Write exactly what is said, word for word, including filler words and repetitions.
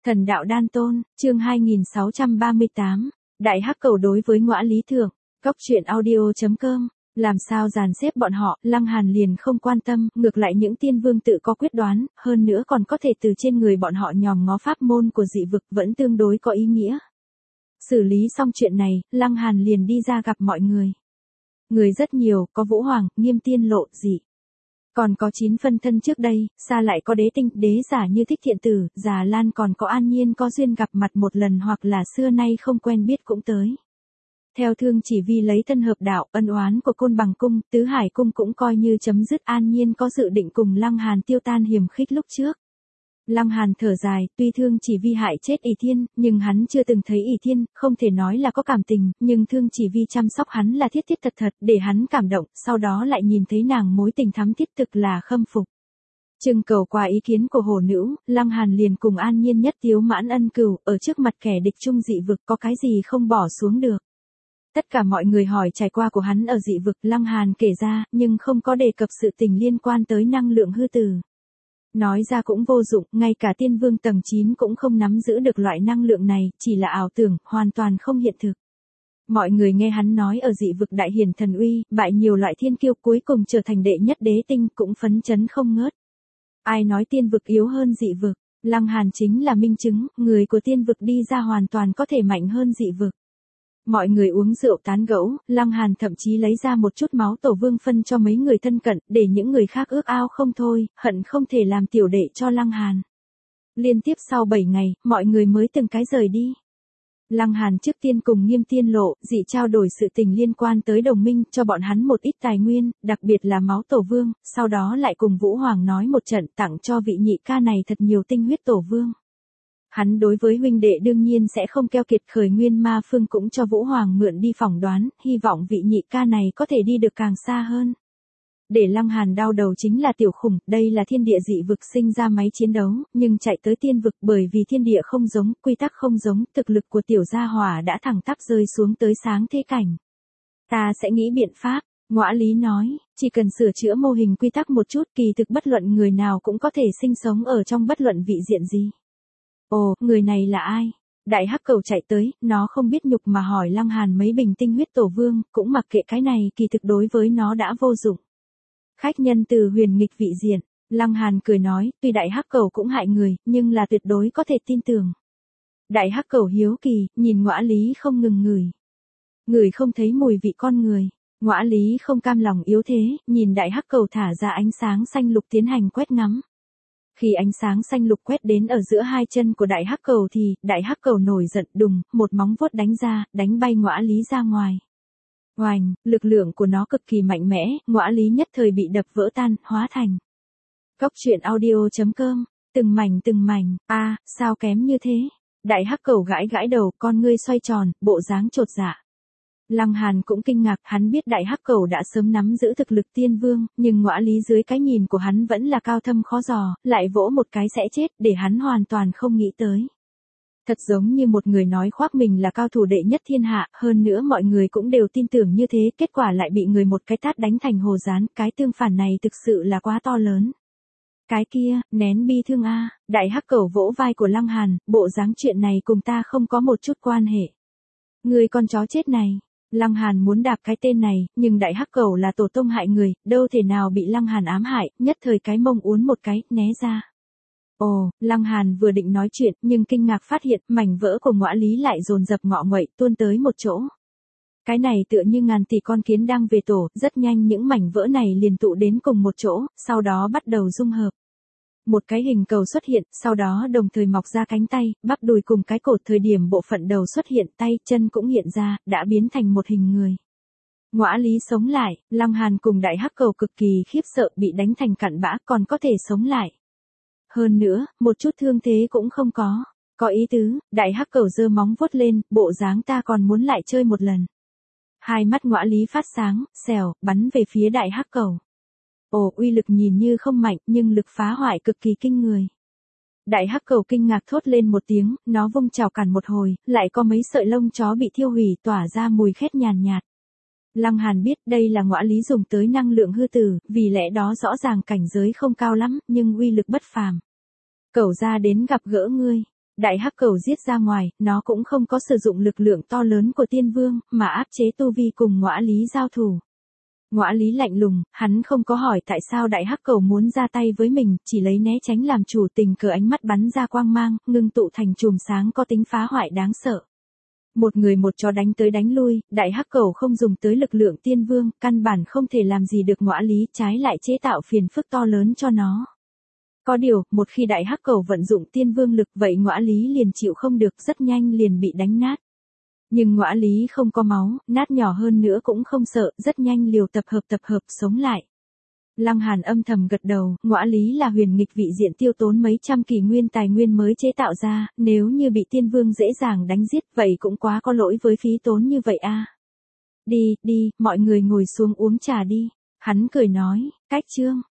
Thần đạo đan tôn, chương hai nghìn sáu trăm ba mươi tám, Đại Hắc Cầu đối với Ngõa Lý Thượng, Cóc truyện audio chấm com, làm sao dàn xếp bọn họ, Lăng Hàn liền không quan tâm, ngược lại những tiên vương tự có quyết đoán, hơn nữa còn có thể từ trên người bọn họ nhòm ngó pháp môn của dị vực vẫn tương đối có ý nghĩa. Xử lý xong chuyện này, Lăng Hàn liền đi ra gặp mọi người. Người rất nhiều, có Vũ Hoàng, Nghiêm Tiên Lộ, dị. Còn có chín phân thân trước đây, xa lại có đế tinh, đế giả như Thích Thiện Tử, Già Lan, còn có An Nhiên có duyên gặp mặt một lần hoặc là xưa nay không quen biết cũng tới. Theo Thương Chỉ Vi lấy thân hợp đạo, ân oán của Côn Bằng Cung, Tứ Hải Cung cũng coi như chấm dứt. An Nhiên có dự định cùng Lăng Hàn tiêu tan hiềm khích lúc trước. Lăng Hàn thở dài, tuy Thương Chỉ Vi hại chết ỷ Thiên, nhưng hắn chưa từng thấy ỷ Thiên, không thể nói là có cảm tình, nhưng Thương Chỉ Vi chăm sóc hắn là thiết thiết thật thật, để hắn cảm động, sau đó lại nhìn thấy nàng mối tình thắm thiết thực là khâm phục. Trưng cầu qua ý kiến của Hồ Nữ, Lăng Hàn liền cùng An Nhiên nhất tiếu mãn ân cửu, ở trước mặt kẻ địch chung dị vực có cái gì không bỏ xuống được. Tất cả mọi người hỏi trải qua của hắn ở dị vực, Lăng Hàn kể ra, nhưng không có đề cập sự tình liên quan tới năng lượng hư tử. Nói ra cũng vô dụng, ngay cả tiên vương tầng chín cũng không nắm giữ được loại năng lượng này, chỉ là ảo tưởng, hoàn toàn không hiện thực. Mọi người nghe hắn nói ở dị vực đại hiển thần uy, bại nhiều loại thiên kiêu cuối cùng trở thành đệ nhất đế tinh cũng phấn chấn không ngớt. Ai nói tiên vực yếu hơn dị vực, Lăng Hàn chính là minh chứng, người của tiên vực đi ra hoàn toàn có thể mạnh hơn dị vực. Mọi người uống rượu tán gẫu, Lăng Hàn thậm chí lấy ra một chút máu tổ vương phân cho mấy người thân cận, để những người khác ước ao không thôi, hận không thể làm tiểu đệ cho Lăng Hàn. Liên tiếp sau bảy ngày, mọi người mới từng cái rời đi. Lăng Hàn trước tiên cùng Nghiêm Tiên Lộ, dị trao đổi sự tình liên quan tới đồng minh, cho bọn hắn một ít tài nguyên, đặc biệt là máu tổ vương, sau đó lại cùng Vũ Hoàng nói một trận tặng cho vị nhị ca này thật nhiều tinh huyết tổ vương. Hắn đối với huynh đệ đương nhiên sẽ không keo kiệt, khởi nguyên ma phương cũng cho Vũ Hoàng mượn đi phỏng đoán, hy vọng vị nhị ca này có thể đi được càng xa hơn. Để Lăng Hàn đau đầu chính là tiểu khủng, đây là thiên địa dị vực sinh ra máy chiến đấu, nhưng chạy tới tiên vực bởi vì thiên địa không giống, quy tắc không giống, thực lực của tiểu gia hỏa đã thẳng tắp rơi xuống tới sáng thế cảnh. Ta sẽ nghĩ biện pháp, Ngõa Lý nói, chỉ cần sửa chữa mô hình quy tắc một chút, kỳ thực bất luận người nào cũng có thể sinh sống ở trong bất luận vị diện gì. Ồ, người này là ai? Đại Hắc Cầu chạy tới, nó không biết nhục mà hỏi Lăng Hàn mấy bình tinh huyết tổ vương, cũng mặc kệ cái này, kỳ thực đối với nó đã vô dụng. Khách nhân từ huyền nghịch vị diện, Lăng Hàn cười nói, tuy Đại Hắc Cầu cũng hại người, nhưng là tuyệt đối có thể tin tưởng. Đại Hắc Cầu hiếu kỳ, nhìn Ngõa Lý không ngừng ngửi. Ngửi không thấy mùi vị con người. Ngõa Lý không cam lòng yếu thế, nhìn Đại Hắc Cầu thả ra ánh sáng xanh lục tiến hành quét ngắm. Khi ánh sáng xanh lục quét đến ở giữa hai chân của Đại Hắc Cầu thì, Đại Hắc Cầu nổi giận đùng, một móng vuốt đánh ra, đánh bay Ngõa Lý ra ngoài. Oành, lực lượng của nó cực kỳ mạnh mẽ, Ngõa Lý nhất thời bị đập vỡ tan, hóa thành. Cóc truyện audio chấm com, từng mảnh từng mảnh, a à, sao kém như thế? Đại Hắc Cầu gãi gãi đầu, con ngươi xoay tròn, bộ dáng chột dạ. Lăng Hàn cũng kinh ngạc, hắn biết Đại Hắc Cầu đã sớm nắm giữ thực lực tiên vương, nhưng Ngõa Lý dưới cái nhìn của hắn vẫn là cao thâm khó dò, lại vỗ một cái sẽ chết, để hắn hoàn toàn không nghĩ tới. Thật giống như một người nói khoác mình là cao thủ đệ nhất thiên hạ, hơn nữa mọi người cũng đều tin tưởng như thế, kết quả lại bị người một cái tát đánh thành hồ dán, cái tương phản này thực sự là quá to lớn. Cái kia, nén bi thương a, Đại Hắc Cầu vỗ vai của Lăng Hàn, bộ dáng chuyện này cùng ta không có một chút quan hệ. Người con chó chết này. Lăng Hàn muốn đạp cái tên này, nhưng Đại Hắc Cầu là tổ tông hại người, đâu thể nào bị Lăng Hàn ám hại, nhất thời cái mông uốn một cái, né ra. Ồ, Lăng Hàn vừa định nói chuyện, nhưng kinh ngạc phát hiện, mảnh vỡ của Ngõa Lý lại dồn dập ngọ nguậy, tuôn tới một chỗ. Cái này tựa như ngàn tỷ con kiến đang về tổ, rất nhanh những mảnh vỡ này liền tụ đến cùng một chỗ, sau đó bắt đầu dung hợp. Một cái hình cầu xuất hiện, sau đó đồng thời mọc ra cánh tay, bắp đùi cùng cái cột, thời điểm bộ phận đầu xuất hiện, tay, chân cũng hiện ra, đã biến thành một hình người. Ngõa Lý sống lại, Lăng Hàn cùng Đại Hắc Cầu cực kỳ khiếp sợ, bị đánh thành cặn bã còn có thể sống lại. Hơn nữa, một chút thương thế cũng không có. Có ý tứ, Đại Hắc Cầu giơ móng vuốt lên, bộ dáng ta còn muốn lại chơi một lần. Hai mắt Ngõa Lý phát sáng, xèo, bắn về phía Đại Hắc Cầu. Ồ, uy lực nhìn như không mạnh, nhưng lực phá hoại cực kỳ kinh người. Đại Hắc Cầu kinh ngạc thốt lên một tiếng, nó vung chảo cản một hồi, lại có mấy sợi lông chó bị thiêu hủy tỏa ra mùi khét nhàn nhạt. Lăng Hàn biết đây là Ngõa Lý dùng tới năng lượng hư tử, vì lẽ đó rõ ràng cảnh giới không cao lắm, nhưng uy lực bất phàm. Cẩu ra đến gặp gỡ ngươi. Đại hắc cầu giết ra ngoài, nó cũng không có sử dụng lực lượng to lớn của tiên vương, mà áp chế tu vi cùng ngõa lý giao thủ. Ngõa lý lạnh lùng, hắn không có hỏi tại sao đại hắc cầu muốn ra tay với mình, chỉ lấy né tránh làm chủ, tình cờ ánh mắt bắn ra quang mang, ngưng tụ thành chùm sáng có tính phá hoại đáng sợ. Một người một chó đánh tới đánh lui, đại hắc cầu không dùng tới lực lượng tiên vương, căn bản không thể làm gì được ngõa lý, trái lại chế tạo phiền phức to lớn cho nó. Có điều, một khi đại hắc cầu vận dụng tiên vương lực vậy ngõa lý liền chịu không được, rất nhanh liền bị đánh nát. Nhưng ngõa lý không có máu, nát nhỏ hơn nữa cũng không sợ, rất nhanh liều tập hợp tập hợp sống lại. Lăng Hàn âm thầm gật đầu, ngõa lý là huyền nghịch vị diện tiêu tốn mấy trăm kỷ nguyên tài nguyên mới chế tạo ra, nếu như bị tiên vương dễ dàng đánh giết vậy cũng quá có lỗi với phí tốn như vậy a. Đi, đi, mọi người ngồi xuống uống trà đi. Hắn cười nói, cách chương.